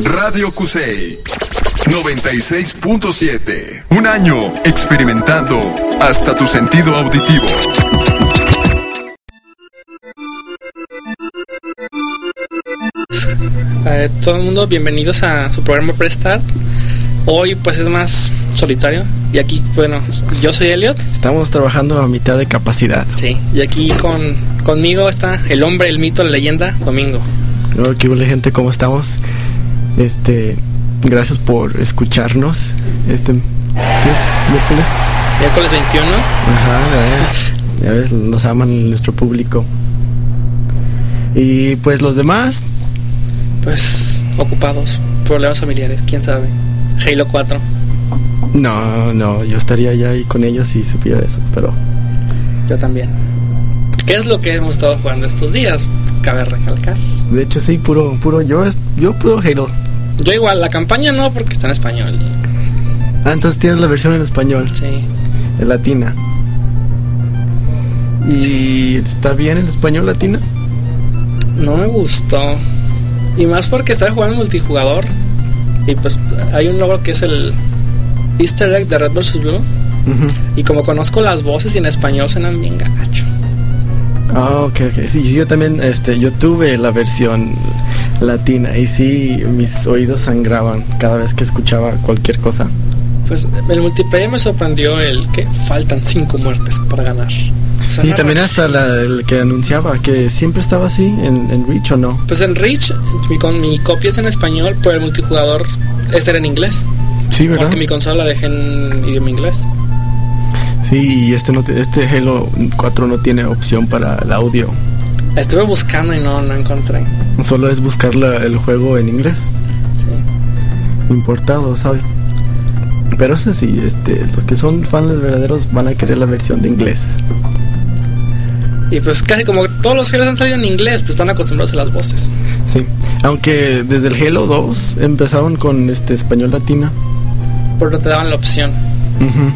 Radio Cusey 96.7. Un año experimentando hasta tu sentido auditivo. Todo el mundo, bienvenidos a su programa Prestart. Hoy pues es más solitario. Y aquí, bueno, yo soy Elliot. Estamos trabajando a mitad de capacidad. Sí, y aquí conmigo está el hombre, el mito, la leyenda, Domingo. Hola, ¿qué hubo, gente? ¿Cómo estamos? Gracias por escucharnos. Miércoles 21. Ajá, ya ves, nos aman nuestro público. Y pues los demás, pues ocupados, problemas familiares, quién sabe. Halo 4. No, yo estaría ya ahí con ellos si supiera eso, pero yo también. ¿Qué es lo que hemos estado jugando estos días? Cabe recalcar. De hecho sí, puro yo puro Halo. Yo igual, la campaña no, porque está en español. Ah, entonces tienes la versión en español. Sí. En latina. ¿Y sí, está bien el español latina? No me gustó. Y más porque estaba jugando multijugador. Y pues hay un logro que es el Easter egg de Red vs. Blue. Uh-huh. Y como conozco las voces y en español suenan bien gacho. Ah, ok. Sí, yo también, yo tuve la versión latina y sí, mis oídos sangraban cada vez que escuchaba cualquier cosa. Pues el multiplayer me sorprendió el que faltan 5 muertes para ganar. Sí, también hasta el que anunciaba que siempre estaba así en Reach, ¿o no? Pues en Reach, mi copia es en español, pero el multijugador era en inglés. Sí, ¿verdad? Porque mi consola la dejé en idioma inglés. Sí, y este Halo 4 no tiene opción para el audio. Estuve buscando y no encontré. Solo es buscar el juego en inglés. Sí. Importado, ¿sabes? Pero eso sí, los que son fans verdaderos van a querer la versión de inglés. Y pues casi como todos los Halos han salido en inglés, pues están acostumbrados a las voces. Sí, aunque desde el Halo 2 empezaron con español latino. Pero no te daban la opción. Uh-huh.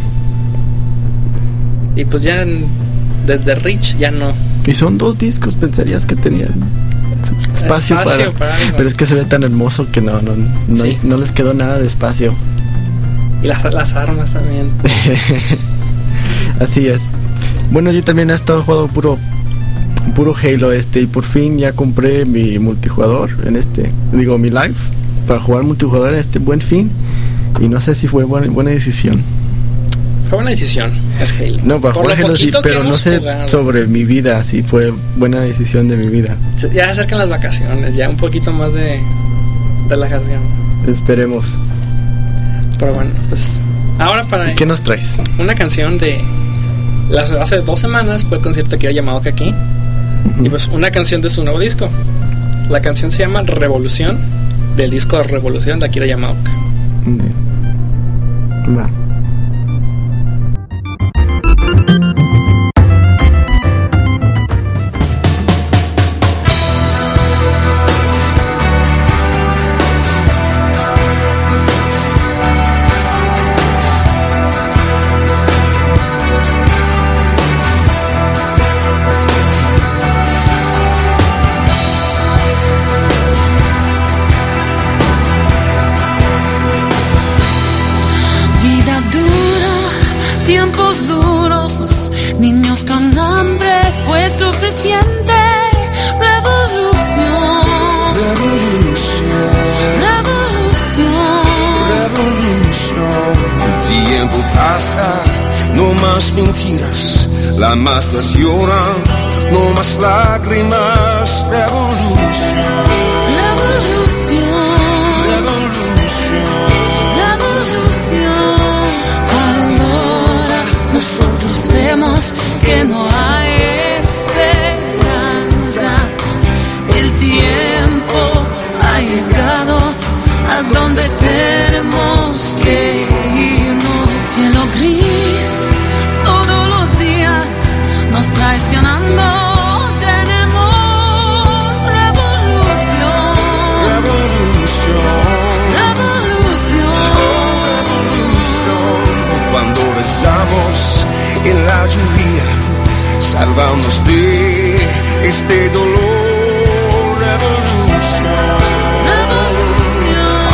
Y pues ya desde Reach ya no. Y son 2 discos, pensarías que tenían espacio para algo. Pero es que se ve tan hermoso que no les quedó nada de espacio. Y las armas también. Así es. Bueno, yo también he estado jugando puro Halo y por fin ya compré mi multijugador mi live para jugar multijugador en Buen Fin, y no sé si fue buena decisión. Fue buena decisión, es Halo. No, para jugar Halo sí, pero no sé sobre mi vida, si fue buena decisión de mi vida. Ya se acercan las vacaciones, ya un poquito más de relajación. Esperemos. Pero bueno, pues ahora ¿Y qué nos traes? Una canción de hace 2 semanas fue el concierto que había llamado aquí. Uh-huh. Y pues una canción de su nuevo disco. La canción se llama Revolución, del disco Revolución de Akira Yamaoka. Va. Tiempos duros, niños con hambre, fue suficiente. Revolución, el tiempo pasa, no más mentiras, las masas lloran, no más lágrimas. Revolución. Nosotros vemos que no hay esperanza. El tiempo ha llegado a donde tenemos que irnos. Cielo gris, todos los días nos traicionando. Tenemos revolución. Cuando rezamos en la lluvia, salvamos de este dolor. Revolución.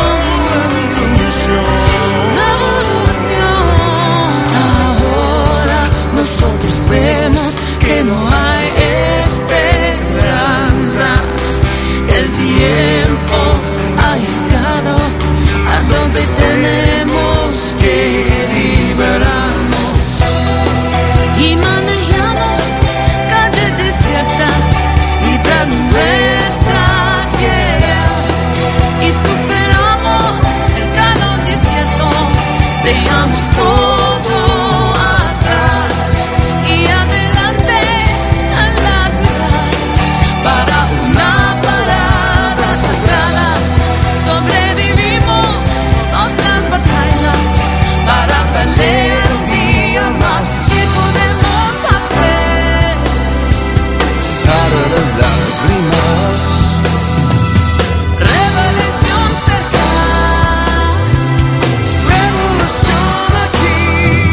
el tiempo ha llegado a donde tenemos que liberarnos y manejamos calles desiertas, librando nuestra tierra y superamos el calor desierto, dejamos todo atrás y adelante a la ciudad para una parada sagrada. Sobrevivimos todas las batallas para valer un día más. ¿Qué podemos hacer para las lágrimas? Revolución cerca, Revolución aquí.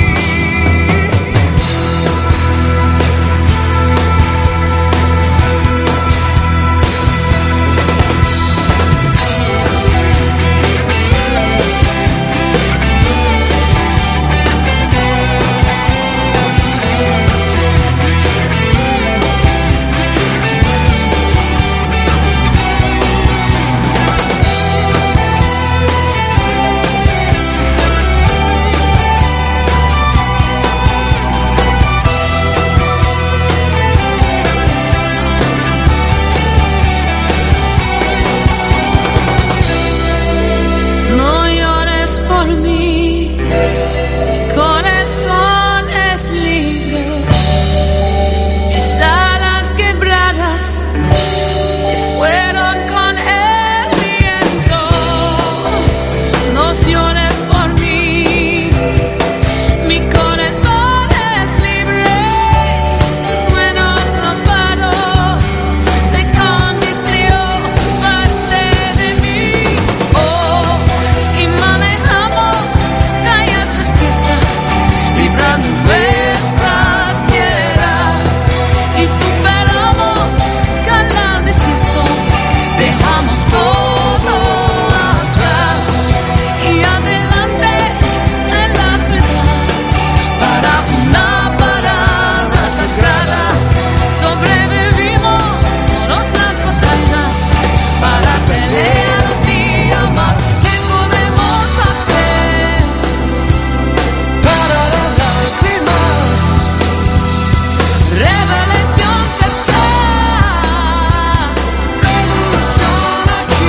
no llores por mí, mi corazón es libre, mis alas quebradas se fueron con el viento. No llores por mí, mi corazón es libre, los sueños robados se convirtió parte de mí. Oh, y manejamos calles desiertas, librando nuestras tierras y superamos el canal desierto, dejamos todo atrás y adelante en la ciudad para una parada sagrada. Sobrevivimos todas las batallas para pelear un día más. ¿Qué podemos hacer Para las lágrimas. Revolución cerca, Revolución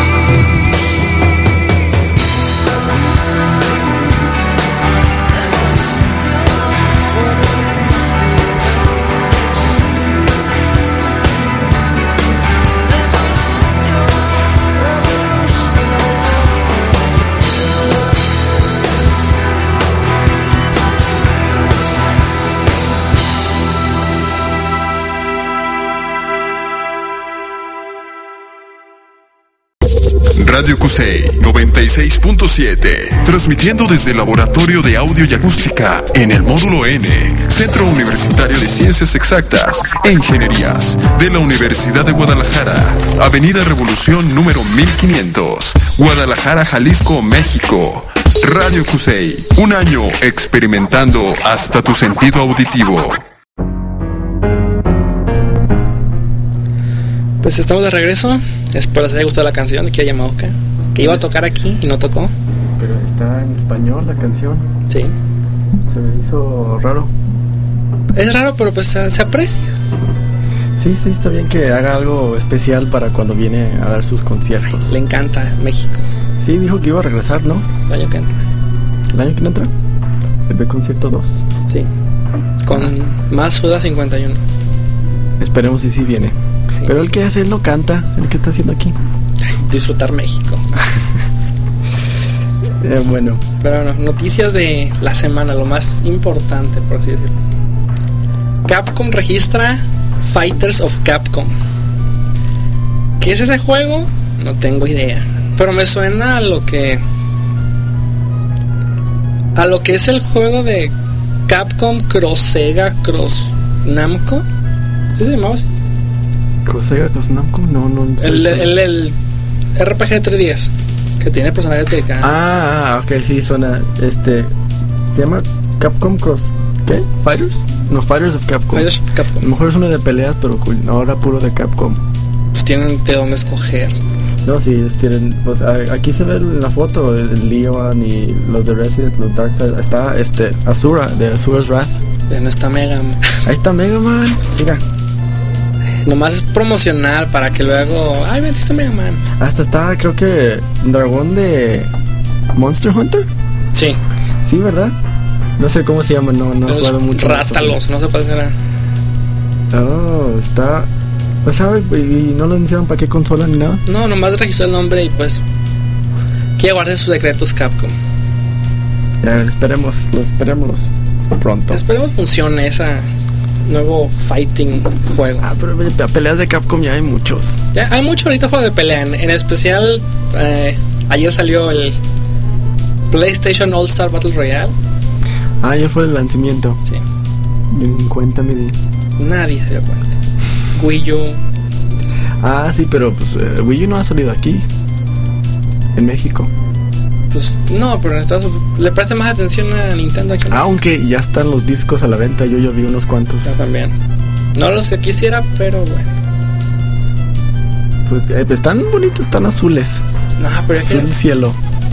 Radio Cusey 96.7, transmitiendo desde el Laboratorio de Audio y Acústica en el Módulo N, Centro Universitario de Ciencias Exactas e Ingenierías de la Universidad de Guadalajara, Avenida Revolución número 1500, Guadalajara, Jalisco, México. Radio Cusey, un año experimentando hasta tu sentido auditivo. Pues estamos de regreso. Espero les haya gustado la canción de Kira Yamaoka, que iba a tocar aquí y no tocó. Pero está en español la canción. Sí. Se me hizo raro. Es raro, pero pues se aprecia. Sí, está bien que haga algo especial para cuando viene a dar sus conciertos. Le encanta México. Sí, dijo que iba a regresar, ¿no? El año que entra. ¿El año que entra? El B-Concierto 2. Sí. Con más Suda 51. Esperemos si sí viene. Sí. Pero el que hace, él no canta. ¿El que está haciendo aquí? Disfrutar México. Bueno. Pero bueno, noticias de la semana, lo más importante, por así decirlo. Capcom registra Fighters of Capcom. ¿Qué es ese juego? No tengo idea. Pero me suena a lo que es el juego de Capcom Cross Sega Cross Namco. ¿Sí se llamaba así? ¿Cross Sega Cross Namco? No sé. El RPG de 3DS que tiene personajes de cada... ok, sí, suena. Se llama Capcom Cross... ¿Qué? ¿Fighters? No, Fighters of Capcom. Fighters of Capcom. A lo mejor es uno de peleas, pero ahora puro de Capcom. Pues tienen de dónde escoger. No, sí, ellos tienen, pues aquí se ve en la foto el Leon y los de Resident, los Darkseid. Está Asura, de Asura's Wrath. Ya no está Mega Man. Ahí está Mega Man, mira. Nomás es promocional para que luego... Ay, metiste Mega Man. Hasta está, creo que, dragón de Monster Hunter. Sí. Sí, ¿verdad? No sé cómo se llama, no he jugado mucho. Rátalos, no sé cuál será. Oh, está... Pues sabe, y no lo anunciaron para qué consola ni nada. No, nomás registró el nombre y pues... quiere guardar sus secretos Capcom. Ya, esperemos pronto. Esperemos funcione esa nuevo fighting juego. Pero peleas de Capcom ya hay muchos. Ya, hay mucho ahorita juego de pelea. En especial, ayer salió el PlayStation All Star Battle Royale. Ya fue el lanzamiento. Sí. Cuéntame de... Nadie se dio cuenta. Wii U. Sí, pero pues Wii U no ha salido aquí, en México. Pues no, pero en Estados Unidos le presta más atención a Nintendo aquí. Aunque ya están los discos a la venta, yo vi unos cuantos. Ya también. No los que quisiera, pero bueno. Pues están bonitos, están azules. No, pero es Azul cielo.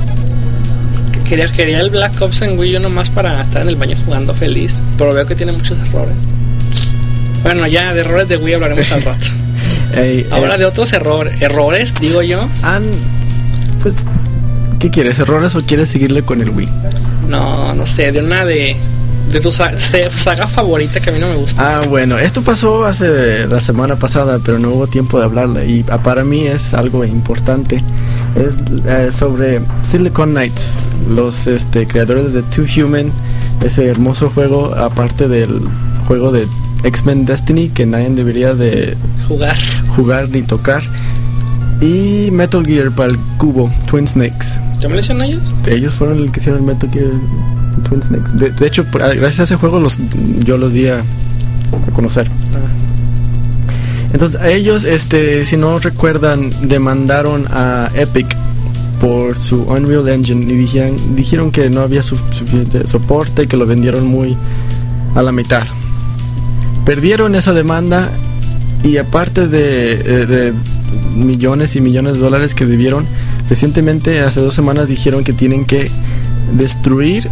Quería el Black Ops en Wii U nomás para estar en el baño jugando feliz. Pero veo que tiene muchos errores. Bueno, ya de errores de Wii hablaremos al rato. Ahora de otros errores, digo yo. Pues, ¿qué quieres? ¿Errores o quieres seguirle con el Wii? No sé, de una de tu saga favorita que a mí no me gusta. Bueno, esto pasó hace la semana pasada, pero no hubo tiempo de hablarla. Y para mí es algo importante. Es sobre Silicon Knights, los creadores de Two Human, ese hermoso juego, aparte del juego de X-Men Destiny, que nadie debería de jugar ni tocar. Y Metal Gear para el cubo, Twin Snakes. ¿Ya me lo hicieron ellos? Ellos fueron los que hicieron el Metal Gear Twin Snakes. De hecho, gracias a ese juego yo los di a conocer. Entonces, a ellos, si no recuerdan, demandaron a Epic por su Unreal Engine y dijeron que no había suficiente soporte, que lo vendieron muy a la mitad. Perdieron esa demanda y aparte de millones y millones de dólares que debieron, recientemente, hace 2 semanas, dijeron que tienen que destruir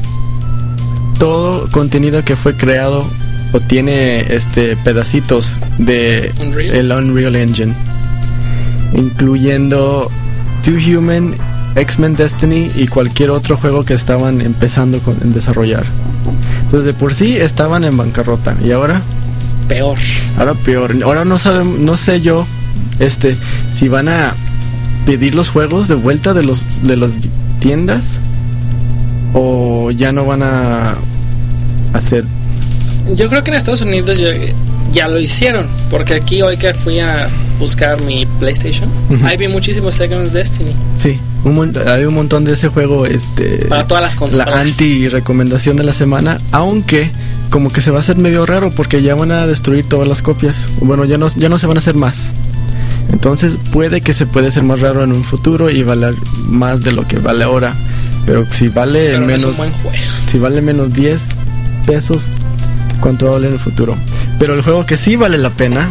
todo contenido que fue creado o tiene pedacitos de el Unreal Engine, incluyendo Two Human, X-Men Destiny y cualquier otro juego que estaban empezando en desarrollar. Entonces, de por sí estaban en bancarrota y ahora peor. Ahora no sé yo si van a pedir los juegos de vuelta de las tiendas o ya no van a hacer. Yo creo que en Estados Unidos ya lo hicieron, porque aquí hoy que fui a buscar mi PlayStation, ahí vi muchísimos Seconds Destiny. Sí, hay un montón de ese juego para todas las consolas. La anti-recomendación de la semana, aunque como que se va a hacer medio raro porque ya van a destruir todas las copias. Bueno, ya no se van a hacer más. Entonces puede que se puede hacer más raro en un futuro y valer más de lo que vale ahora. Pero si vale menos, es un buen juego. Si vale menos 10 pesos, ¿cuánto va a valer en el futuro? Pero el juego que sí vale la pena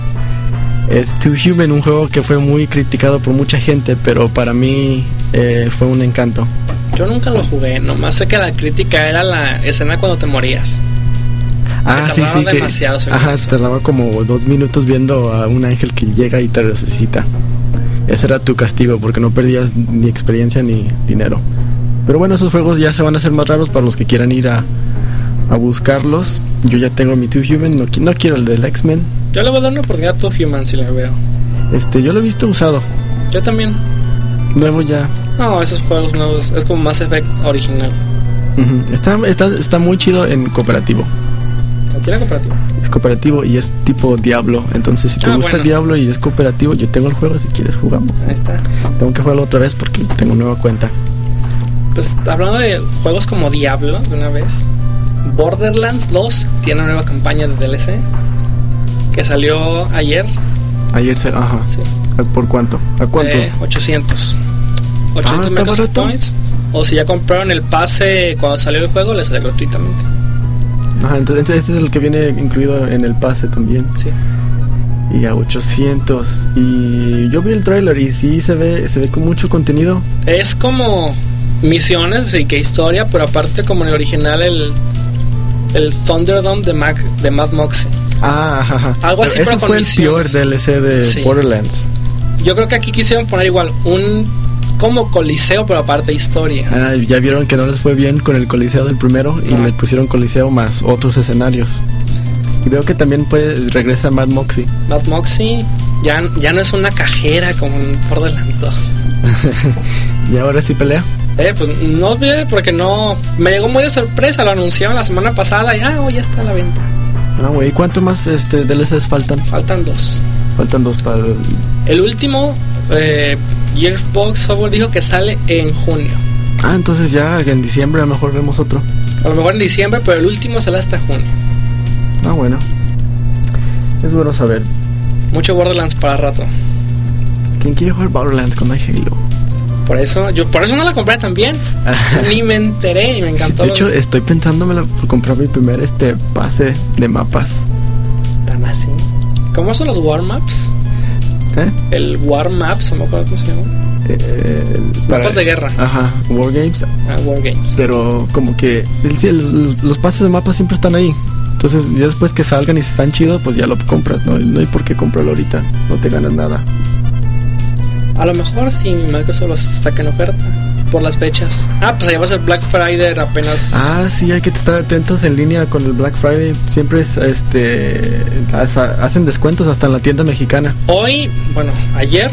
es Two Human, un juego que fue muy criticado por mucha gente, pero para mí fue un encanto. Yo nunca lo jugué, nomás sé que la crítica era la escena cuando te morías. Sí, que se tardaba como 2 minutos viendo a un ángel que llega y te resucita. Ese era tu castigo porque no perdías ni experiencia ni dinero. Pero bueno, esos juegos ya se van a hacer más raros para los que quieran ir a buscarlos. Yo ya tengo mi Two Human, no quiero el del X-Men. Yo le voy a dar una oportunidad a Two Human si lo veo. Yo lo he visto usado. Yo también. Nuevo ya. No, esos juegos nuevos es como Mass Effect original. Está muy chido en cooperativo. ¿Tiene cooperativo? Es cooperativo y es tipo Diablo. Entonces, si te gusta el Diablo y es cooperativo, yo tengo el juego, si quieres jugamos. Ahí está. Tengo que jugarlo otra vez porque tengo nueva cuenta. Pues hablando de juegos como Diablo, de una vez, Borderlands 2 tiene una nueva campaña de DLC que salió ayer. Sí. ¿Por cuánto? ¿A cuánto? 800 Microsoft Points. O si ya compraron el pase cuando salió el juego, les sale gratuitamente. Entonces este es el que viene incluido en el pase también. Sí. Y a 800. Y yo vi el tráiler y sí se ve con mucho contenido. Es como misiones y que historia, pero aparte como en el original el Thunderdome de Mad Moxie. Ajá. Algo así, pero pero ese con fue misiones. el peor DLC de Sí. Borderlands. Yo creo que aquí quisieron poner igual un como coliseo, pero aparte historia. Ya vieron que no les fue bien con el coliseo del primero y No. le pusieron coliseo más otros escenarios. Y veo que también regresa Mad Moxie. Mad Moxie ya no es una cajera como en Borderlands 2. Y ahora sí pelea. Pues no olvidé porque no... Me llegó muy de sorpresa, lo anunciaron la semana pasada y ya está a la venta. Güey, ¿cuánto más DLCs faltan? Faltan 2. Faltan 2 para El último, Gearbox Software dijo que sale en junio. entonces ya en diciembre a lo mejor vemos otro. A lo mejor en diciembre, pero el último sale hasta junio. Bueno. Es bueno saber. Mucho Borderlands para rato. ¿Quién quiere jugar Borderlands cuando hay Halo? Por eso no la compré también. Ni me enteré y me encantó. De hecho, estoy pensándomela por comprar mi primer pase de mapas. Tan así. ¿Cómo son los War Maps? El War Maps, no me acuerdo cómo se llama. Mapas de guerra. Ajá, War Games. War Games. Pero como que los pases de mapas siempre están ahí. Entonces ya después que salgan y si están chidos, pues ya lo compras. No hay por qué comprarlo ahorita. No te ganas nada. A lo mejor si Microsoft los saca en oferta por las fechas. Pues allá va a ser Black Friday apenas. Sí, hay que estar atentos en línea con el Black Friday. Siempre hacen descuentos hasta en la tienda mexicana. Hoy, ayer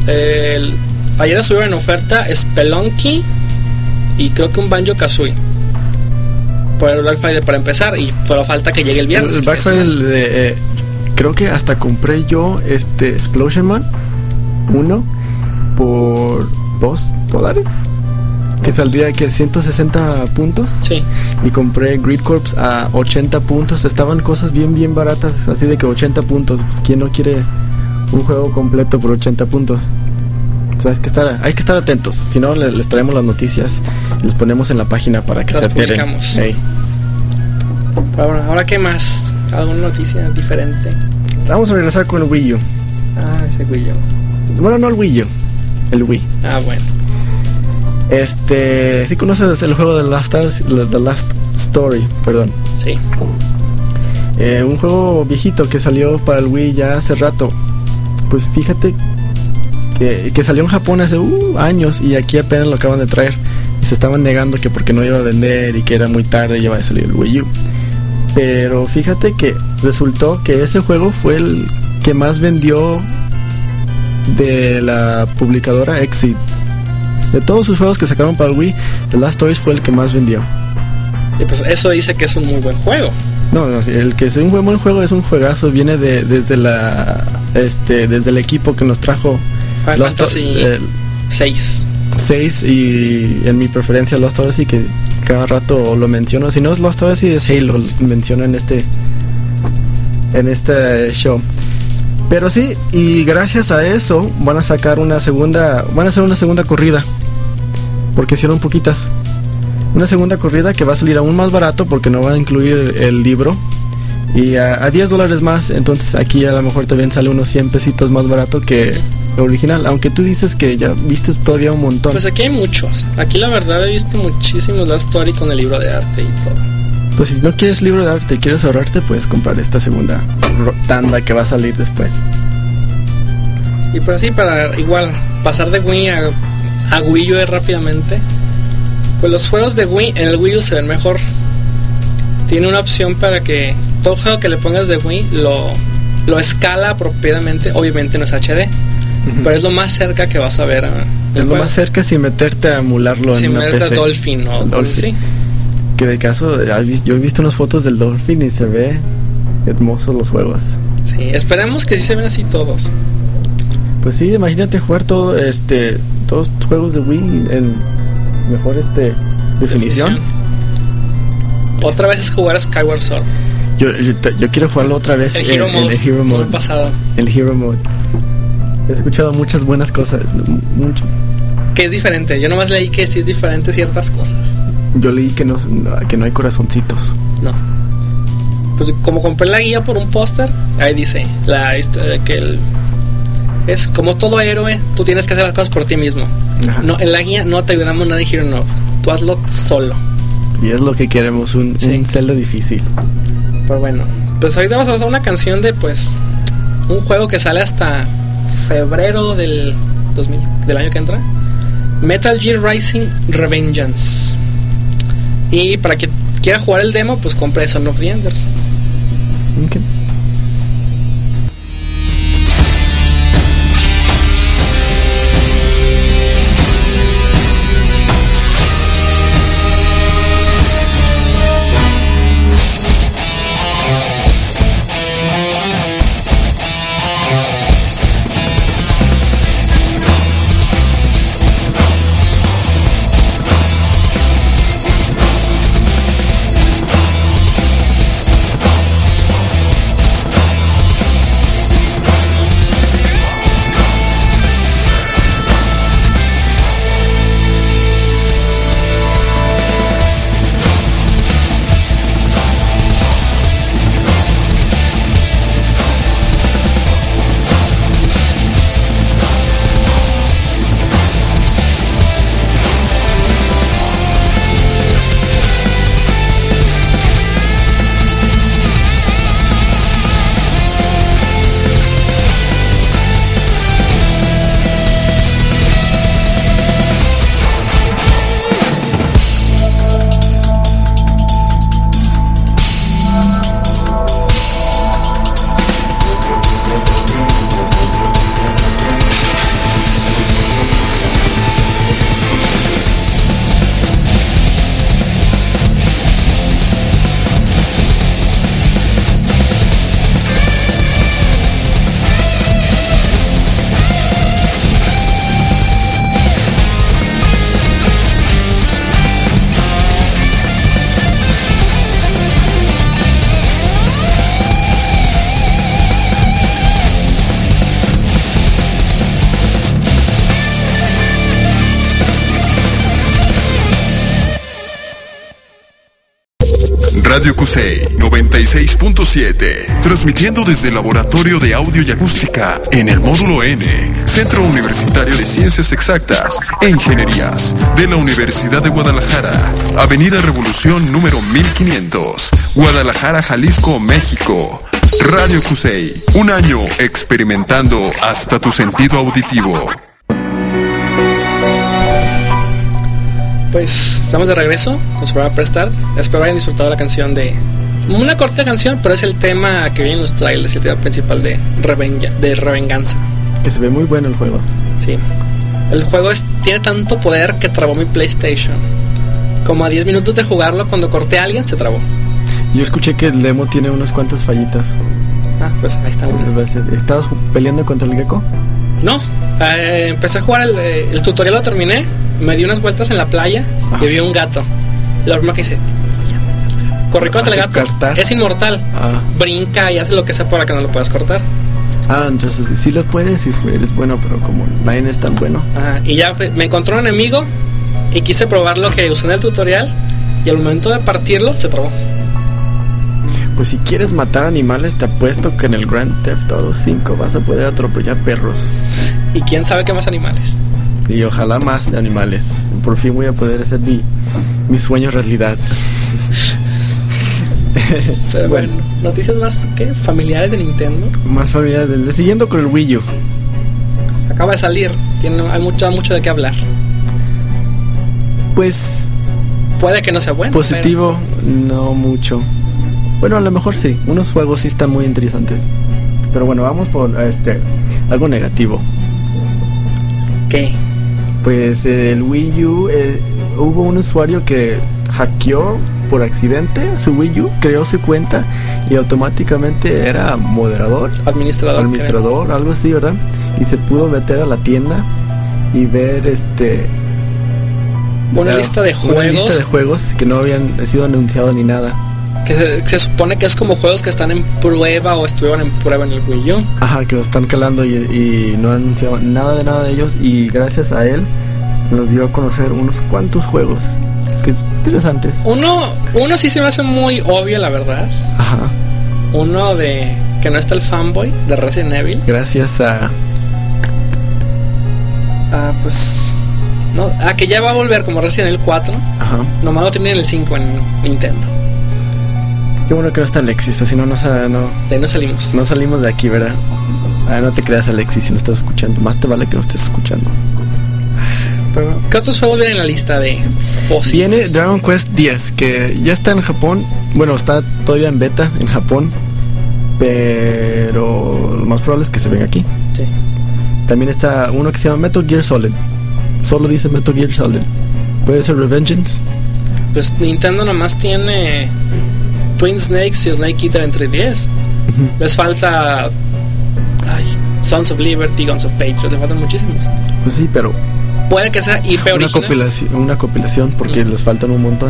ayer estuvieron en oferta Spelunky y creo que un Banjo-Kazooie por el Black Friday para empezar, y pero falta que llegue el viernes. El Black Friday creo que hasta compré yo Explosion Man 1 por $2, que saldría que 160 puntos. Sí. Y compré Grid Corps a 80 puntos. Estaban cosas bien baratas, así de que 80 puntos. Pues, ¿quién no quiere un juego completo por 80 puntos? O sea, hay que estar atentos. Si no, les traemos las noticias y les ponemos en la página para que las se enteren. publicamos. Hey. Pero bueno, ahora qué más, alguna noticia diferente. Vamos a regresar con el Wii U. Ese Wii U. Bueno, no el Wii U, el Wii. Bueno. ¿Sí conoces el juego de The Last Story? Perdón. Sí. Un juego viejito que salió para el Wii ya hace rato. Pues fíjate que salió en Japón hace años y aquí apenas lo acaban de traer. Y se estaban negando que porque no iba a vender y que era muy tarde y iba a salir el Wii U. Pero fíjate que resultó que ese juego fue el que más vendió de la publicadora Exit. De todos sus juegos que sacaron para el Wii, The Last Stories fue el que más vendió. Y pues eso dice que es un muy buen juego. No, el que es un buen juego es un juegazo. Viene desde el equipo que nos trajo Final Fantasy 6 y en mi preferencia Lost Odyssey, que cada rato lo menciono. Si no es Lost Odyssey es Halo, lo menciono en este show. Pero sí, y gracias a eso van a hacer una segunda corrida, porque hicieron poquitas. Una segunda corrida que va a salir aún más barato porque no va a incluir el libro, y a $10 más. Entonces aquí a lo mejor también sale unos 100 pesitos más barato que el original, aunque tú dices que ya viste todavía un montón. Pues aquí hay muchos. Aquí la verdad he visto muchísimos Last Story con el libro de arte y todo. Pues si no quieres libro de arte y quieres ahorrarte, puedes comprar esta segunda tanda que va a salir después. Y pues así, para igual pasar de Wii a Wii U rápidamente, pues los juegos de Wii en el Wii U se ven mejor. Tiene una opción para que todo juego que le pongas de Wii lo escala apropiadamente. Obviamente no es HD, pero es lo más cerca que vas a ver. Es lo más cerca sin meterte a emularlo en una PC. Sin meterte a Dolphin o Dolphin. Sí. Que de caso, yo he visto unas fotos del Dolphin y se ve hermosos los juegos. Sí, esperemos que sí se ven así todos. Pues sí, imagínate jugar todos los juegos de Wii en mejor definición. Otra vez es jugar a Skyward Sword. Yo quiero jugarlo otra vez en el Hero Mode. Pasado. El Hero Mode. He escuchado muchas buenas cosas, muchas. Que es diferente. Yo nomás leí que sí es diferente ciertas cosas. Yo leí que no hay corazoncitos. No. pues como compré la guía por un póster, ahí dice es como todo héroe, tú tienes que hacer las cosas por ti mismo. Ajá. No, en la guía no te ayudamos nada en Hero No, tú hazlo solo. Y es lo que queremos, un Zelda difícil. Pero bueno, pues ahorita vamos a pasar una canción de pues un juego que sale hasta febrero del año que entra, Metal Gear Rising Revengeance. Y para quien quiera jugar el demo, pues compre Son of the Enders. Okay. Radio Kusei 96.7, transmitiendo desde el Laboratorio de Audio y Acústica en el Módulo N, Centro Universitario de Ciencias Exactas e Ingenierías de la Universidad de Guadalajara, Avenida Revolución número 1500, Guadalajara, Jalisco, México. Radio Kusei, un año experimentando hasta tu sentido auditivo. Pues estamos de regreso con su programa Prestart. Espero hayan disfrutado la canción de... Una corta canción, pero es el tema que viene en los trailers, el tema principal de Revenganza. Que se ve muy bueno el juego. Sí. El juego tiene tanto poder que trabó mi PlayStation. Como a 10 minutos de jugarlo, cuando corté a alguien, se trabó. Yo escuché que el demo tiene unas cuantas fallitas. Ah, pues ahí está una. ¿Estabas peleando contra el gecko? No, empecé a jugar el tutorial, lo terminé. Me di unas vueltas en la playa. Y vi un gato. La broma que hice, corrí contra el gato. Cortar. Es inmortal. Brinca y hace lo que sea para que no lo puedas cortar. Entonces sí lo puedes, eres bueno, pero como Lion es tan bueno. Y ya me encontró un enemigo y quise probar lo que usé en el tutorial. Y al momento de partirlo, se trabó. Pues si quieres matar animales, te apuesto que en el Grand Theft Auto 5 vas a poder atropellar perros. Y quién sabe qué más animales. Y ojalá más de animales. Por fin voy a poder hacer mi sueño realidad. Pero bueno, noticias más familiares de Nintendo. Más familiares siguiendo con el Wii U. Acaba de salir, hay mucho de qué hablar. Pues puede que no sea bueno. Positivo, pero... no mucho. Bueno, a lo mejor sí. Unos juegos sí están muy interesantes. Pero bueno, vamos por algo negativo. ¿Qué? Pues el Wii U, hubo un usuario que hackeó por accidente su Wii U, creó su cuenta y automáticamente era moderador, administrador, algo así, ¿verdad? Y se pudo meter a la tienda y ver una lista de juegos que no habían sido anunciados ni nada. Que se supone que es como juegos que están en prueba o estuvieron en prueba en el Wii U. Ajá, que lo están calando y no han anunciado nada de ellos. Y gracias a él nos dio a conocer unos cuantos juegos que interesantes. Uno sí se me hace muy obvio, la verdad. Ajá. Uno de que no está el fanboy de Resident Evil. Gracias a... Pues no, que ya va a volver como Resident Evil 4. Ajá. Nomás lo tienen en el 5 en Nintendo. Qué bueno que no está Alexis, así no, De ahí no salimos. no salimos de aquí, ¿verdad? No te creas, Alexis, si no estás escuchando. Más te vale que no estés escuchando. Pero, ¿qué otros juegos vienen en la lista de posibles? Viene Dragon Quest X, que ya está en Japón. Bueno, está todavía en beta en Japón, pero lo más probable es que se venga aquí. Sí. También está uno que se llama Metal Gear Solid. Solo dice Metal Gear Solid. Puede ser Revengeance. Pues Nintendo nomás tiene Twin Snakes y Snake Eater en 3DS. Les falta Sons of Liberty, Guns of Patriot, les faltan muchísimos. Pues sí, pero Puede que sea IP original. una compilación porque les faltan un montón.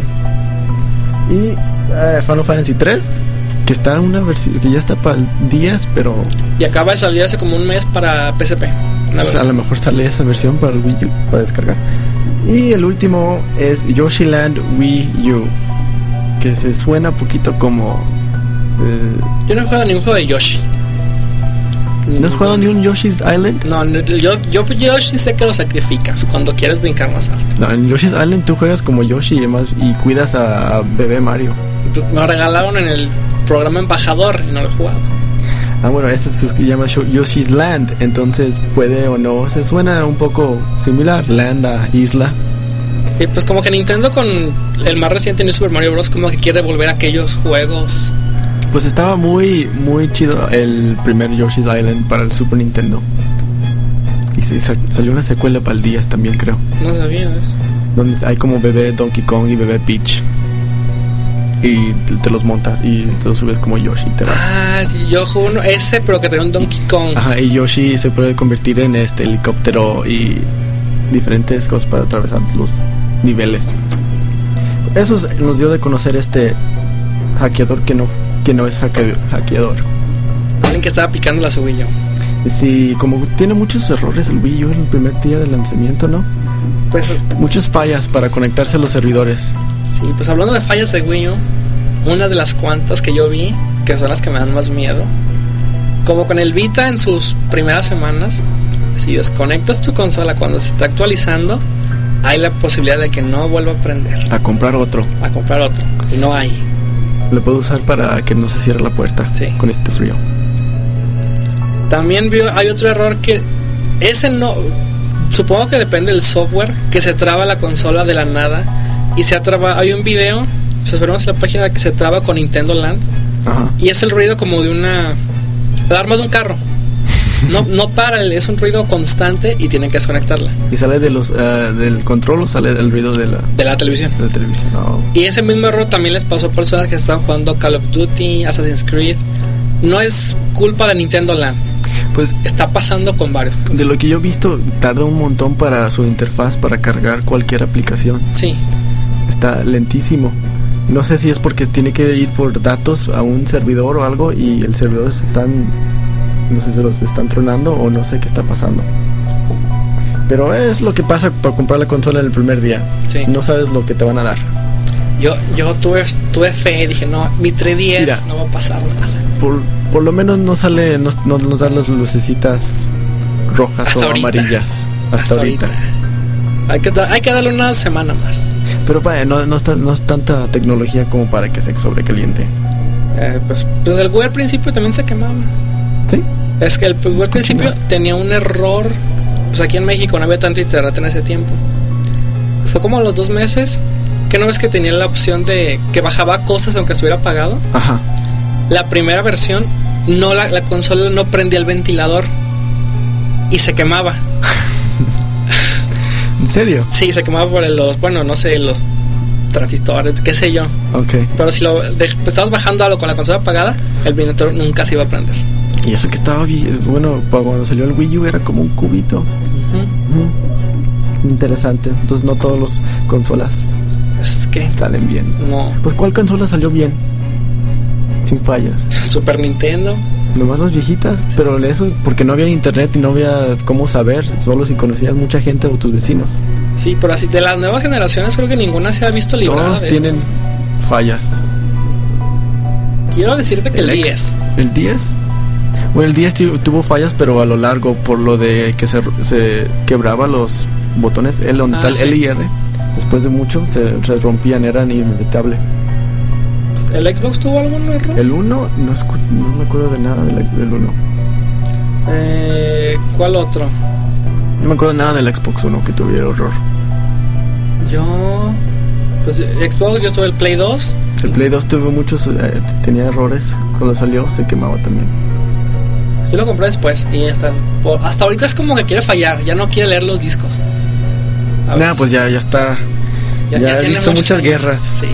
Y Final Fantasy 3, que está una versión que ya está para el 10, pero Y acaba de salir hace como un mes para PSP. pues, a lo mejor sale esa versión para el Wii U para descargar. Y el último es Yoshi Land Wii U, que se suena un poquito como Yo no he jugado ningún juego de Yoshi. ¿no has jugado ni un Yoshi's Island? No, yo Yoshi sé que lo sacrificas cuando quieres brincar más alto. No, en Yoshi's Island tú juegas como Yoshi y cuidas a bebé Mario. Me lo regalaron en el programa Embajador y no lo he jugado. Bueno, este se llama Yoshi's Land, entonces puede o no, se suena un poco similar, land a isla. Y pues como que Nintendo con el más reciente New Super Mario Bros. Como que quiere volver a aquellos juegos. Pues estaba muy chido el primer Yoshi's Island para el Super Nintendo. Y salió una secuela para el 10 también, creo. No sabía eso. Donde hay como bebé Donkey Kong y bebé Peach. Y te los montas y te los subes como Yoshi y te vas. Sí, yo jugué uno ese, pero que tenía un Donkey Kong. Ajá, y Yoshi se puede convertir en helicóptero y diferentes cosas para atravesar los niveles. Eso nos dio de conocer hackeador que no es hackeador. Alguien que estaba picando la Wii U. Sí, como tiene muchos errores el Wii U en el primer día de lanzamiento, ¿no? Pues Muchas fallas para conectarse a los servidores. sí, pues hablando de fallas de Wii U, una de las cuantas que yo vi, que son las que me dan más miedo, como con el Vita en sus primeras semanas, si desconectas tu consola cuando se está actualizando, hay la posibilidad de que no vuelva a prender, A comprar otro. a comprar otro, y no hay. Lo puedo usar para que no se cierre la puerta Sí. con este frío. También hay otro error que ese no, supongo que depende del software, que se traba la consola de la nada y se traba. Hay un video, si esperamos en la página, que se traba con Nintendo Land Ajá. y es el ruido como de una alarma de un carro. No para, es un ruido constante y tienen que desconectarla ¿Y sale de del control o sale del ruido de la televisión. televisión? No. Y ese mismo error también les pasó a personas que estaban jugando Call of Duty, Assassin's Creed. No es culpa de Nintendo Land, Pues está pasando con varios. de lo que yo he visto, tarda un montón para su interfaz para cargar cualquier aplicación. Sí, Está lentísimo. No sé si es porque tiene que ir por datos a un servidor o algo y el servidor no sé si los están tronando o no sé qué está pasando. Pero es lo que pasa para comprar la consola en el primer día. sí. No sabes lo que te van a dar. Yo tuve fe y dije, no, mi 3DS Mira. no va a pasar nada. Por lo menos no nos dan las lucecitas rojas Hasta o ahorita. amarillas. Hasta ahorita. Hay que darle una semana más. Pero no es tanta tecnología como para que se sobrecaliente. Pues el web al principio también se quemaba. ¿Sí? Es que el web al principio tenía un error. Pues aquí en México no había tanto internet en ese tiempo. Fue como a los 2 meses. Que no ves que tenía la opción de que bajaba cosas aunque estuviera apagado. Ajá. La primera versión, la consola no prendía el ventilador y se quemaba. ¿En serio? Sí, se quemaba por los transistores, qué sé yo. Ok. Pero si estabas bajando algo con la consola apagada, el ventilador nunca se iba a prender. Y eso que estaba bien, bueno, cuando salió el Wii U era como un cubito. Interesante. Entonces no todas las consolas Es que salen bien. no. Pues ¿cuál consola salió bien? Sin fallas. Super Nintendo. Nomás las viejitas, pero eso porque no había internet y no había cómo saber, solo si conocías mucha gente o tus vecinos. Sí, pero así de las nuevas generaciones creo que ninguna se ha visto librada Todos de tienen fallas. Quiero decirte que el 10. ¿El 10? Bueno, el 10 tuvo fallas, pero a lo largo, por lo de que se quebraba los botones L, donde está el sí. L y R. Después de mucho se rompían, eran inevitables. ¿El Xbox tuvo algún error? El 1, no me acuerdo de nada del 1. ¿Cuál otro? No me acuerdo de nada del Xbox 1 que tuviera error. Pues Xbox, yo tuve el Play 2. El Play 2 tuvo muchos, tenía errores. Cuando salió se quemaba también. Yo lo compré después y hasta ahorita es como que quiere fallar, ya no quiere leer los discos. Nah, pues ya está. Ya he tiene visto muchas años. guerras. Sí.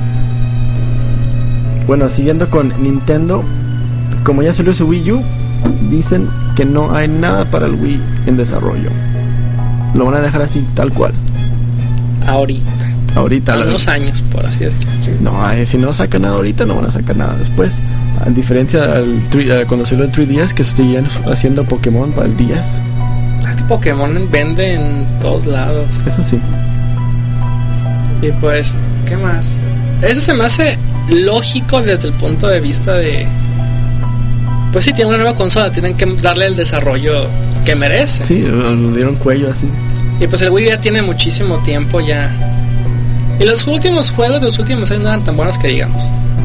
Bueno, siguiendo con Nintendo, como ya salió su Wii U, dicen que no hay nada para el Wii en desarrollo. Lo van a dejar así, tal cual. Ahorita. A unos años, por así decirlo. No, si no sacan nada ahorita, no van a sacar nada después. A diferencia cuando salió el 3DS, que seguían haciendo Pokémon para el 10. Es que Pokémon vende en todos lados. Eso sí. Y pues, ¿qué más? Eso se me hace lógico desde el punto de vista de... Pues si tienen una nueva consola, tienen que darle el desarrollo que merece. Sí, lo dieron cuello así. Y pues el Wii ya tiene muchísimo tiempo ya. Y los últimos juegos de los últimos años no eran tan buenos que digamos.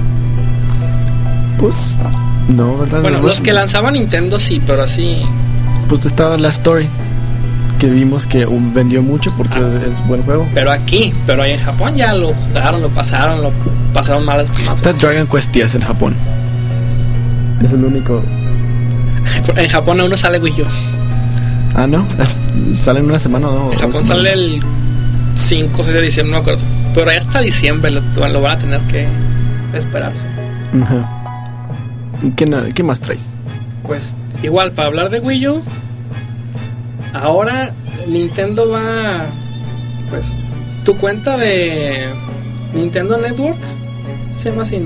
Pues, no, ¿verdad? Bueno, no, los que lanzaba Nintendo sí, pero así... Pues estaba la Story, que vimos que vendió mucho porque es buen juego. Pero ahí en Japón ya lo jugaron, lo pasaron mal. Está Dragon Quest 10 en Japón. Es el único. En Japón aún no sale Wii U. Ah, ¿no? ¿Sale en una semana o no? En Japón sale el 5 o 6 de diciembre, no me acuerdo. Pero ya hasta diciembre lo van a tener que esperarse. Ajá. ¿Y qué más traes? Pues igual, para hablar de Wii U, ahora Nintendo va... Pues, tu cuenta de Nintendo Network, se llama así, ¿no?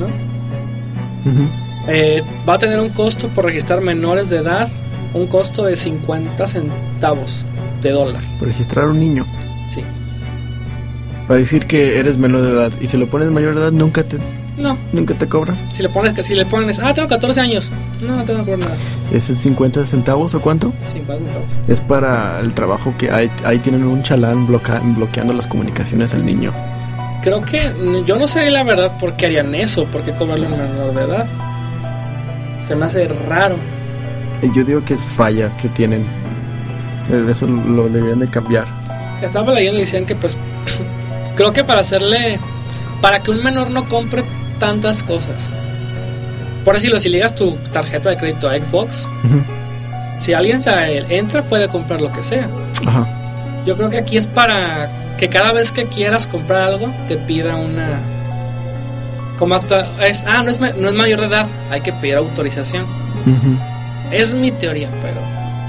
Va a tener un costo por registrar menores de edad, un costo de 50 centavos de dólar. Por registrar un niño. Sí. Para decir que eres menor de edad. Y si lo pones mayor de edad, nunca te cobra. Si le pones, tengo 14 años. No tengo que cobrar nada. ¿Ese es 50 centavos o cuánto? 50 centavos. Es para el trabajo que ahí tienen un chalán bloqueando las comunicaciones al niño. Creo que, yo no sé la verdad por qué harían eso, por qué cobrarle a un menor de edad. Se me hace raro. Yo digo que es falla que tienen. Eso lo deberían de cambiar. Estaba leyendo y decían que pues creo que para que un menor no compre tantas cosas. Por decirlo, si ligas tu tarjeta de crédito a Xbox, si alguien entra puede comprar lo que sea. Ajá. Yo creo que aquí es para que cada vez que quieras comprar algo te pida una... Como actual, no es mayor de edad, hay que pedir autorización. Es mi teoría, pero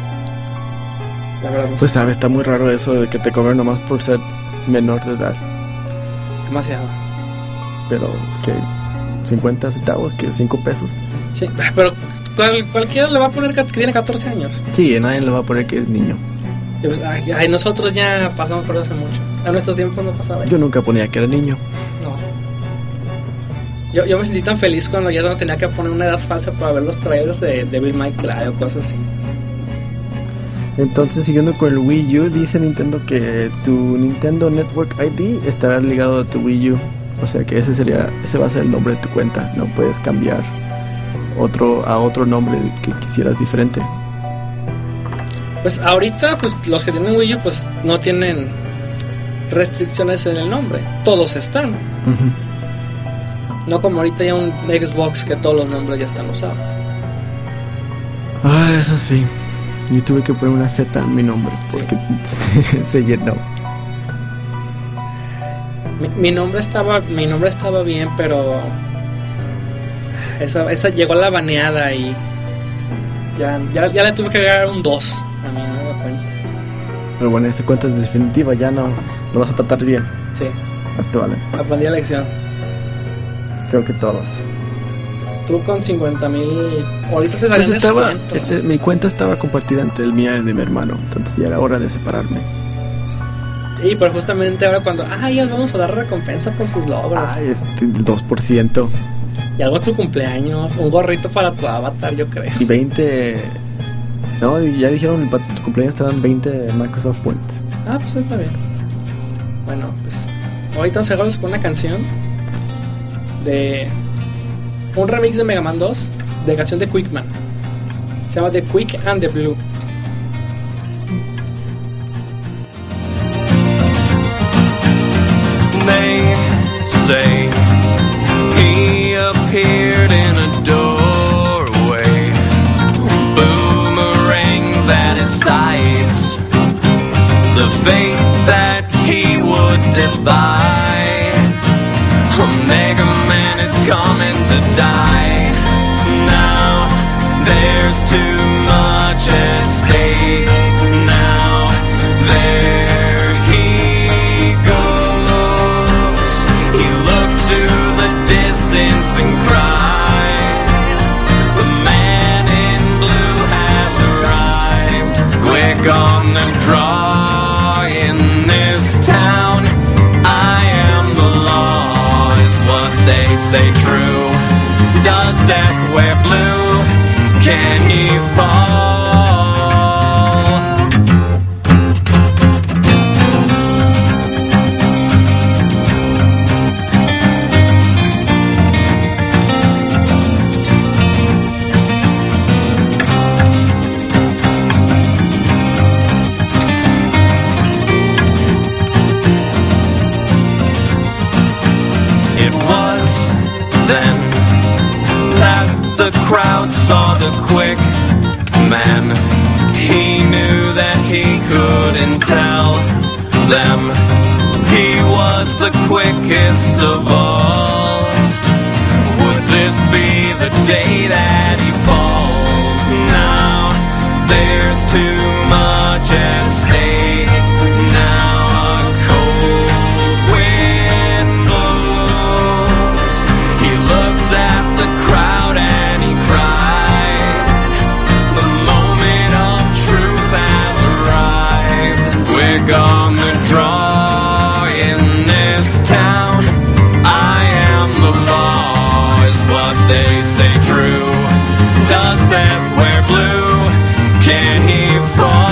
la verdad no pues sabes, está muy raro eso de que te cobren nomás por ser menor de edad. demasiado. Pero que 50 centavos, que 5 pesos. Sí, pero cualquiera le va a poner que tiene 14 años. Sí, nadie le va a poner que es niño. Y pues, nosotros ya pasamos por eso hace mucho. A nuestros tiempos no pasaba eso. Yo nunca ponía que era niño. No. Yo me sentí tan feliz cuando ya no tenía que poner una edad falsa para ver los trailers de Devil May Cry o cosas así. Entonces, siguiendo con el Wii U, dice Nintendo que tu Nintendo Network ID estará ligado a tu Wii U. O sea que ese va a ser el nombre de tu cuenta. No puedes cambiar a otro nombre que quisieras diferente. Pues ahorita, pues los que tienen Wii U, pues no tienen restricciones en el nombre. Todos están. No como ahorita ya un Xbox que todos los nombres ya están usados. Ah, eso sí. Yo tuve que poner una Z en mi nombre porque se llenó. Mi nombre estaba bien, pero esa llegó a la baneada y ya le tuve que agregar un 2 a mi nueva cuenta. Pero bueno, esta cuenta es definitiva, ya no lo vas a tratar bien. Sí. Actual. Aprendí la lección. Creo que todos. Tú con 50,000, ahorita te Pues salen mi cuenta estaba compartida entre el mía y el de mi hermano, entonces ya era hora de separarme. Y pero justamente ahora cuando ya vamos a dar recompensa por sus logros. El 2%. Y algo a tu cumpleaños, un gorrito para tu avatar, yo creo. Y 20... No, ya dijeron, para tu cumpleaños te dan 20 Microsoft Points. Ah, pues está bien. Bueno, pues ahorita nos cerramos con una canción de un remix de Mega Man 2 de canción de Quickman. Se llama The Quick and the Blue. They say he appeared in a doorway, boomerangs at his sides, the fate that he would defy. Mega Man is coming to die. Now there's too much at stake. Now there he goes. He looked to the distance and cried, the man in blue has arrived. Quick on the draw in this town. I am the law, is what they say true. Does death wear blue? Can he fall? It was then that the crowd saw the quick man. He knew that he couldn't tell them he was the quickest of all. Would this be the day that he falls? Now there's too much at stake. Now a cold wind blows. He looked at the crowd and he cried, the moment of truth has arrived. We're gonna draw in this town. I am the law, is what they say true. Does death wear blue? Can he fall?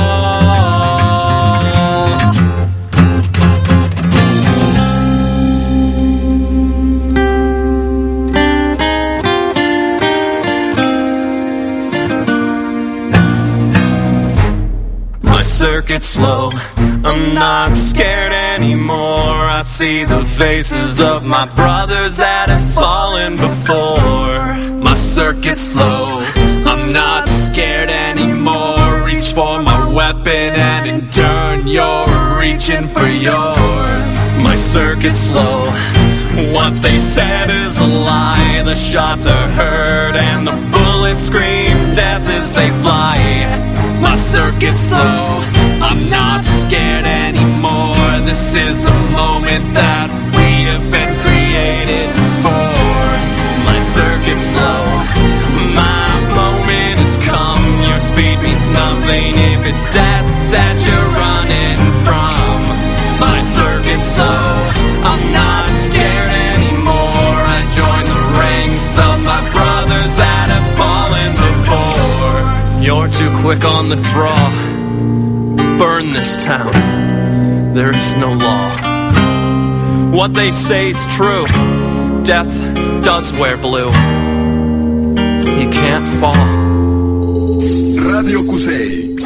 My circuit's slow, I'm not scared anymore. I see the faces of my brothers that have fallen before. My circuit's slow, I'm not scared anymore. Reach for my weapon and in turn you're reaching for yours. My circuit's slow, what they said is a lie. The shots are heard and the bullets scream death as they fly. My circuit's slow, I'm not scared anymore. This is the moment that we have been created for. My circuit's slow, my moment has come. Your speed means nothing if it's death that you're running from. My circuit's slow, I'm not scared anymore. I join the ranks of my brothers that have fallen before. You're too quick on the draw. Burn this town. There is no law. What they say is true. Death does wear blue. You can't fall. Radio Kusei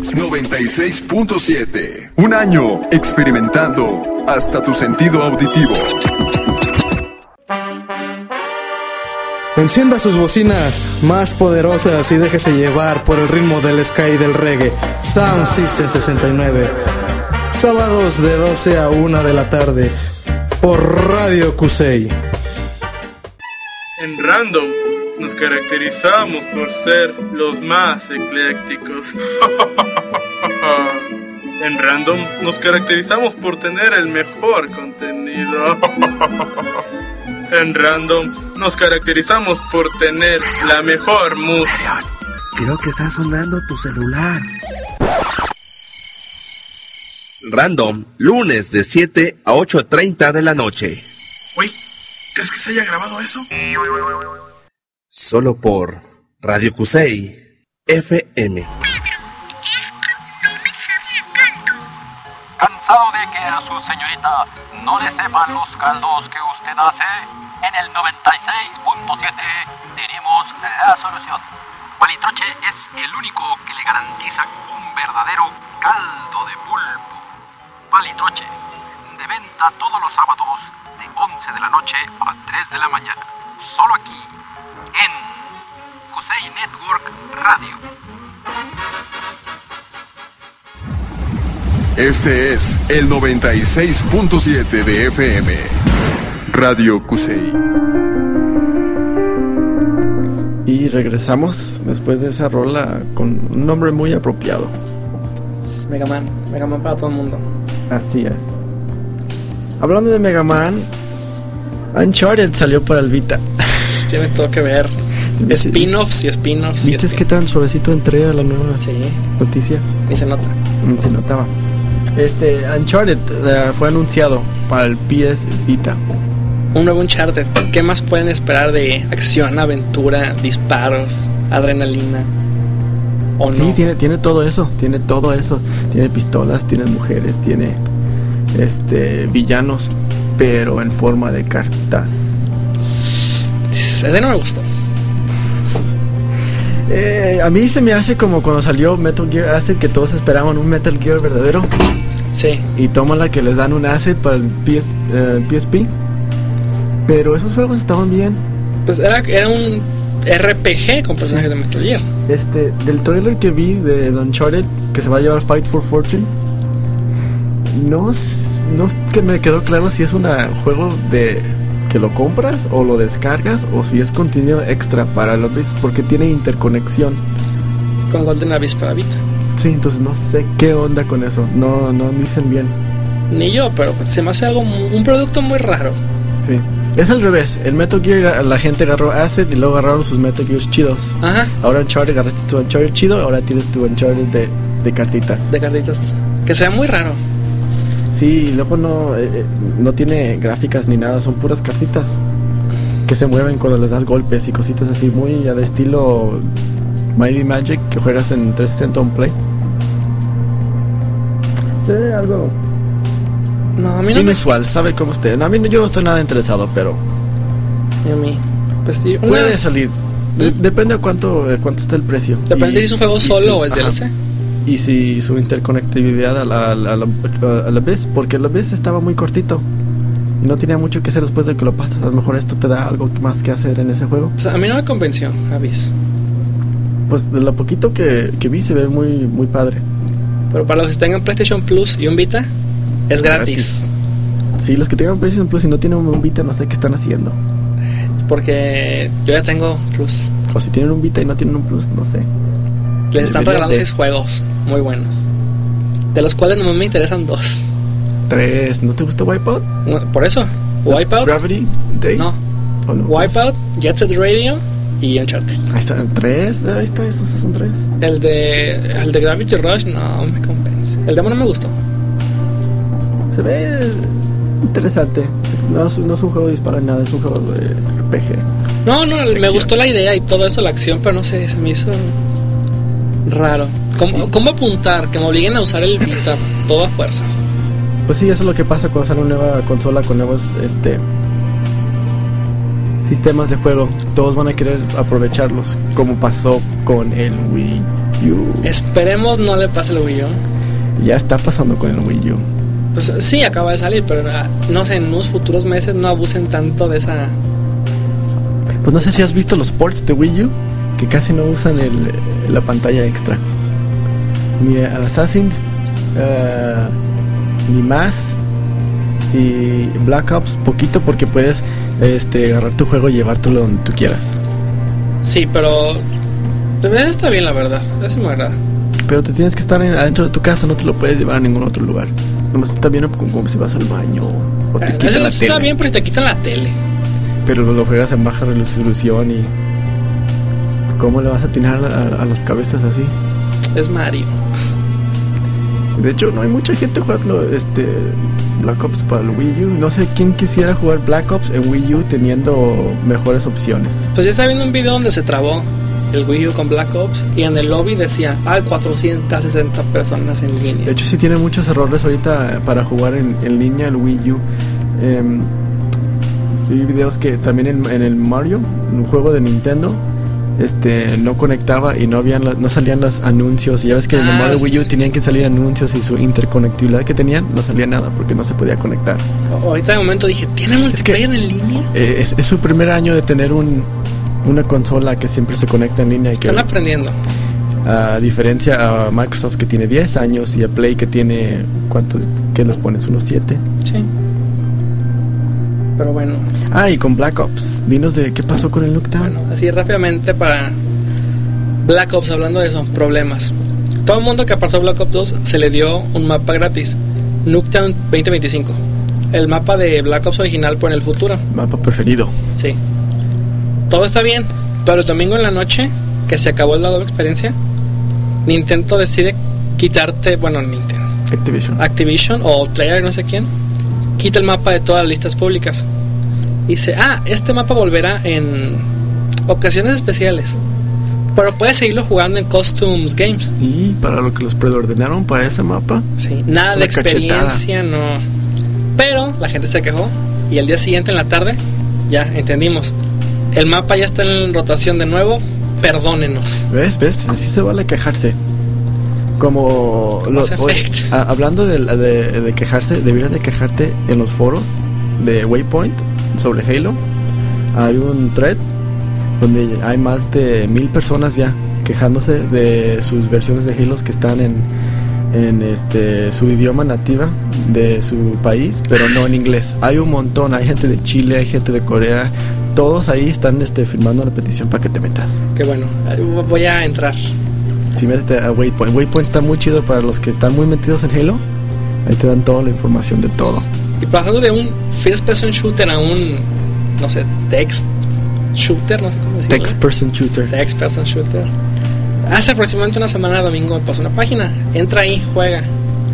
96.7. Un año experimentando hasta tu sentido auditivo. Encienda sus bocinas más poderosas y déjese llevar por el ritmo del ska y del reggae. Sound System 69. Sábados de 12 a 1 de la tarde por Radio Kusei. En Random nos caracterizamos por ser los más eclécticos. En Random nos caracterizamos por tener el mejor contenido. En Random nos caracterizamos por tener la mejor música. Creo que está sonando tu celular. Random, lunes de 7 a 8:30 de la noche. Uy, ¿Crees que se haya grabado eso? Solo por Radio Kusei FM. ¿Cansado de que a su señorita no le sepan los caldos que usted hace? En el 96.7 tenemos la solución. Palitroche es el único que le garantiza un verdadero caldo de pulpo. Palitroche, de venta todos los sábados de 11 de la noche a 3 de la mañana. Solo aquí, en Kusei Network Radio. Este es el 96.7 de FM. Radio Kusei. Y regresamos después de esa rola con un nombre muy apropiado. Mega Man para todo el mundo. Así es. Hablando de Mega Man, Uncharted salió para el Vita. Tiene todo que ver. Spin-offs y spin-offs. ¿Viste qué tan suavecito entré a la nueva noticia? Y se nota. Se notaba. Uncharted fue anunciado para el PS Vita. Un nuevo Uncharted. ¿Qué más pueden esperar de acción, aventura, disparos, adrenalina? ¿O sí, no? tiene todo eso. Tiene todo eso. Tiene pistolas, tiene mujeres, tiene villanos, pero en forma de cartas. Ese no me gustó. A mí se me hace como cuando salió Metal Gear Acid, que todos esperaban un Metal Gear verdadero. Sí. Y tómala que les dan un Acid para el PSP. Pero esos juegos estaban bien. Pues era un RPG con personajes de Metal Gear. Del trailer que vi de Uncharted, que se va a llevar Fight for Fortune, no que me quedó claro si es un juego de que lo compras o lo descargas, o si es contenido extra para el Abyss, porque tiene interconexión con Golden Abyss para Vita. Sí, entonces no sé qué onda con eso. No dicen bien. Ni yo, pero se me hace un producto muy raro. Sí. Es al revés. El Metal Gear, la gente agarró Acid y luego agarraron sus Metal Gears chidos. Ajá. Ahora Uncharted, agarraste tu Uncharted chido, ahora tienes tu Uncharted de cartitas. De cartitas. Que sea muy raro. Sí, y luego no tiene gráficas ni nada, son puras cartitas que se mueven cuando les das golpes y cositas así, muy al estilo Mighty Magic que juegas en 360 on Play. Sí, algo no, a mí no inusual, ¿sabe cómo usted? No, a mí yo no estoy nada interesado, pero y a mí pues sí, puede salir. Depende de cuánto está el precio. Depende si es un juego solo o es DLC. Y si su interconectividad a la vez, porque la vez estaba muy cortito y no tenía mucho que hacer después de que lo pasas. A lo mejor esto te da algo más que hacer en ese juego. Pues a mí no me convenció, Abyss. Pues de lo poquito que vi se ve muy, muy padre. Pero para los que tengan PlayStation Plus y un Vita, es gratis. Sí, los que tengan PlayStation Plus y no tienen un Vita, no sé qué están haciendo. Porque yo ya tengo Plus. O si tienen un Vita y no tienen un Plus, no sé. Les están regalando 6 juegos muy buenos, de los cuales no me interesan 2. 3, ¿no te gusta Wipeout? No, por eso, Wipeout, Gravity Days. No, Wipeout, Jet Set Radio y Uncharted. Ahí están 3, ahí está, esos son 3. El de Gravity Rush no me convence. El demo no me gustó. Se ve interesante. No es un juego de disparo ni nada, es un juego de RPG. No, me gustó la idea y todo eso, la acción, pero no sé, se me hizo raro. ¿Cómo apuntar? Que me obliguen a usar el Vita todo a fuerzas. Pues sí, eso es lo que pasa cuando sale una nueva consola con nuevos sistemas de juego. Todos van a querer aprovecharlos, como pasó con el Wii U. Esperemos no le pase el Wii U. Ya está pasando con el Wii U. Pues sí, acaba de salir, pero no sé, en unos futuros meses no abusen tanto de esa. Pues no sé si has visto los ports de Wii U, que casi no usan la pantalla extra. Ni Assassin's, ni más. Y Black Ops poquito, porque puedes agarrar tu juego y llevártelo donde tú quieras. Sí, pero está bien, la verdad. Eso me agrada. Pero te tienes que estar adentro de tu casa, no te lo puedes llevar a ningún otro lugar. Nomás está bien como si vas al baño o te quitan la tele. Está bien, pero te quitan la tele. Pero lo juegas en baja resolución y ¿cómo le vas a atinar a las cabezas así? Es Mario. De hecho, no hay mucha gente jugando Black Ops para el Wii U. No sé quién quisiera jugar Black Ops en Wii U teniendo mejores opciones. Pues yo estaba viendo un video donde se trabó el Wii U con Black Ops y en el lobby decía 460 personas en línea. De hecho, sí tiene muchos errores ahorita para jugar en línea el Wii U. Vi videos que también en el Mario, un juego de Nintendo, no conectaba y no salían los anuncios. Y ya ves que en el Mario Wii U tenían que salir anuncios y su interconectividad que tenían no salía nada porque no se podía conectar. Ahorita de momento dije, ¿tiene multiplayer en línea? Es su primer año de tener una consola que siempre se conecta en línea. Están aprendiendo. A diferencia a Microsoft, que tiene 10 años, y a Play, que tiene, ¿cuántos? ¿Qué los pones? ¿Unos 7? Sí. Pero bueno. Y con Black Ops, dinos de qué pasó con el Nuketown. Bueno, así rápidamente para Black Ops, hablando de esos problemas. Todo el mundo que pasó Black Ops 2 se le dio un mapa gratis, Nuketown 2025. El mapa de Black Ops original, pero en el futuro. Mapa preferido. Sí. Todo está bien, pero el domingo en la noche, que se acabó la doble experiencia, Nintendo decide quitarte, Activision o Treyarch, no sé quién, quita el mapa de todas las listas públicas. Dice, este mapa volverá en ocasiones especiales, pero puedes seguirlo jugando en Customs Games. Y para lo que los preordenaron para ese mapa, sí, nada de experiencia, no. Pero la gente se quejó y al día siguiente en la tarde, ya entendimos, el mapa ya está en rotación de nuevo, perdónenos. ¿Ves? Sí se vale quejarse. Como hablando de quejarse, deberías de quejarte en los foros de Waypoint sobre Halo. Hay un thread donde hay más de 1000 personas ya quejándose de sus versiones de Halo que están en su idioma nativa de su país, pero no en inglés. Hay un montón, hay gente de Chile, hay gente de Corea, todos ahí están firmando una petición para que te metas. Qué bueno, voy a entrar. Si métete a Waypoint. Waypoint está muy chido para los que están muy metidos en Halo. Ahí te dan toda la información de todo. Y pasando de un first person shooter a un, no sé, text shooter, no sé cómo decirlo. Text person shooter. Hace aproximadamente una semana, domingo, pasó una página. Entra ahí, juega.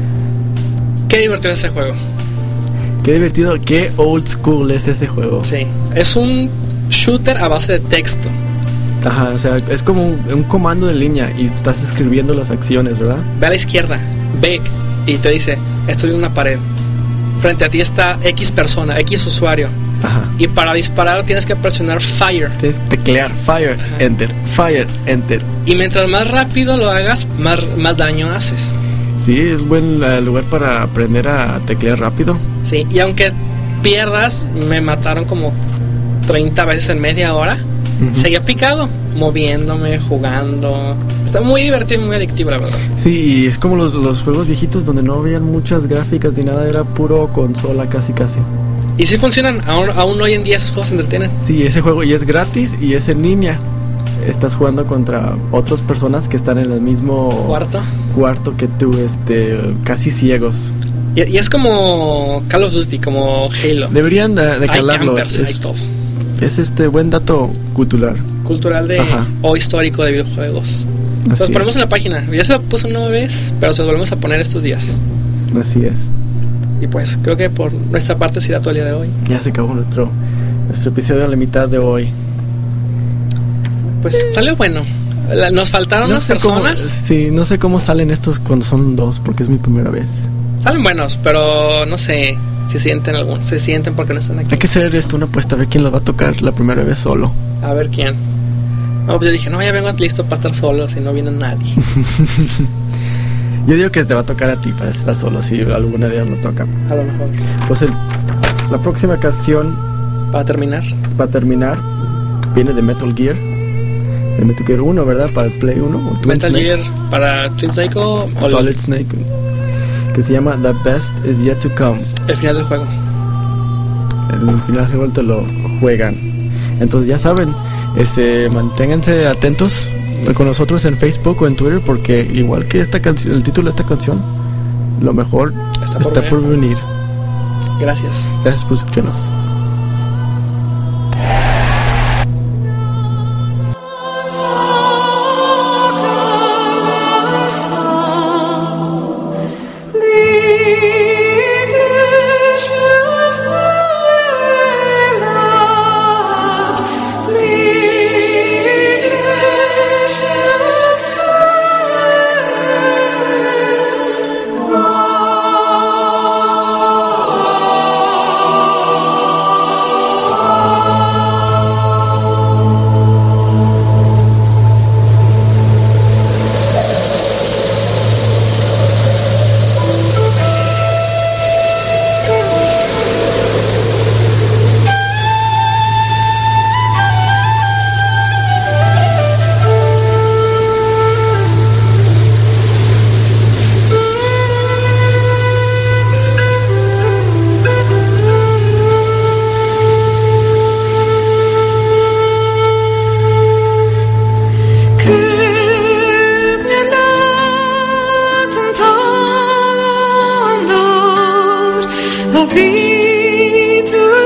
Qué divertido es ese juego. Qué divertido, qué old school es ese juego. Sí, es un shooter a base de texto. Ajá, o sea, es como un comando de línea y estás escribiendo las acciones, ¿verdad? Ve a la izquierda, ve y te dice, estoy en una pared. Frente a ti está X persona, X usuario. Ajá. Y para disparar tienes que presionar Fire. Tienes que teclear Fire, ajá. Enter, Fire, Enter. Y mientras más rápido lo hagas, más daño haces. Sí, es buen lugar para aprender a teclear rápido. Sí, y aunque pierdas, me mataron como 30 veces en media hora. Seguía picado, moviéndome, jugando. Está muy divertido y muy adictivo, la verdad. Sí, es como los juegos viejitos donde no habían muchas gráficas ni nada, era puro consola casi. Y sí funcionan, aún hoy en día esos juegos se entretienen. Sí, ese juego y es gratis y es en línea. Estás jugando contra otras personas que están en el mismo cuarto que tú, casi ciegos. Y es como Call of Duty, como Halo. Deberían de calarlos. Es buen dato cultural o histórico de videojuegos. Los ponemos en la página. Ya se lo puse una vez, pero se lo volvemos a poner estos días. Así es. Y pues creo que por nuestra parte será todo el día de hoy. Ya se acabó nuestro episodio a la mitad de hoy. Pues salió bueno. Nos faltaron las personas. No sé cómo salen estos cuando son dos, porque es mi primera vez. Salen buenos, pero no sé. Se sienten porque no están aquí. Hay que hacer una apuesta, a ver quién los va a tocar la primera vez solo. A ver quién. No, pues yo dije, ya vengo listo para estar solo, si no viene nadie. Yo digo que te va a tocar a ti para estar solo, si alguna día no toca. A lo mejor. Pues la próxima canción, para terminar, viene de Metal Gear. De Metal Gear 1, ¿verdad? Para el Play 1. Metal Gear para Twin Snake o Solid Snake. Que se llama The Best Is Yet To Come. El final del juego. El final del juego te lo juegan. Entonces ya saben, manténganse atentos con nosotros en Facebook o en Twitter, porque igual que esta canción, el título de esta canción, lo mejor está por venir. Gracias por escucharnos.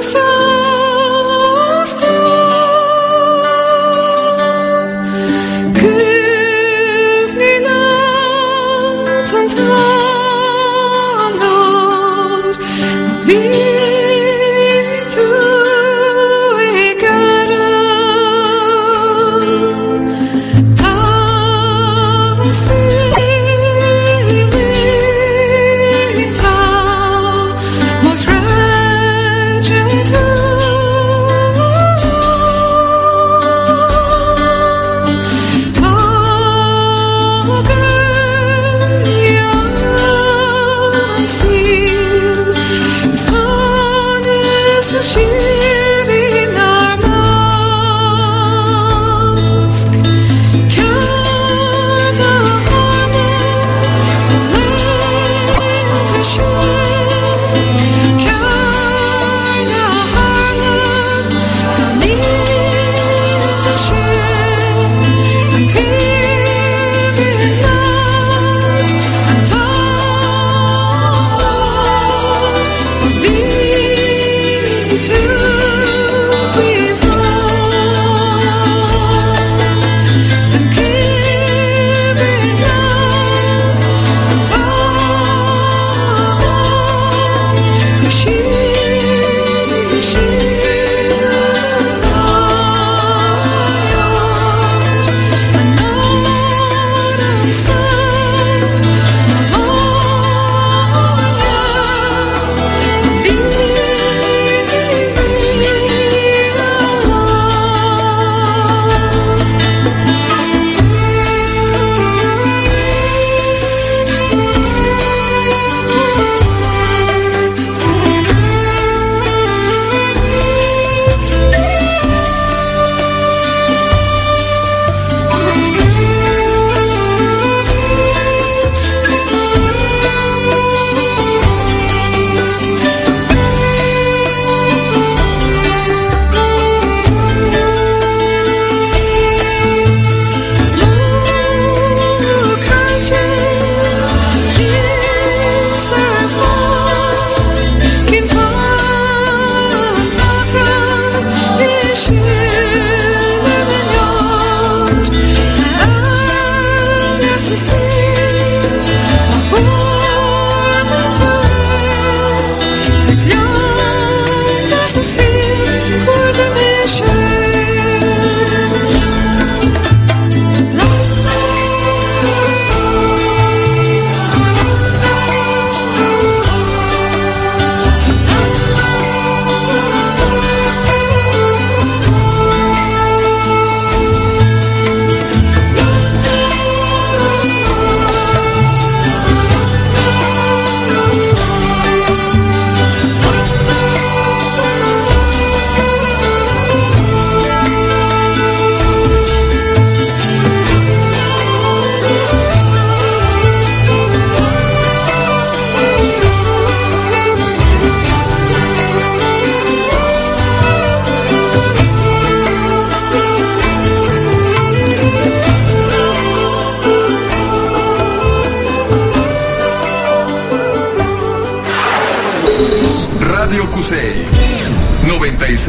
Radio Cusey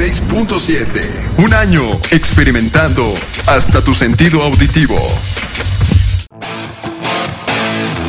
96.7. Un año experimentando hasta tu sentido auditivo.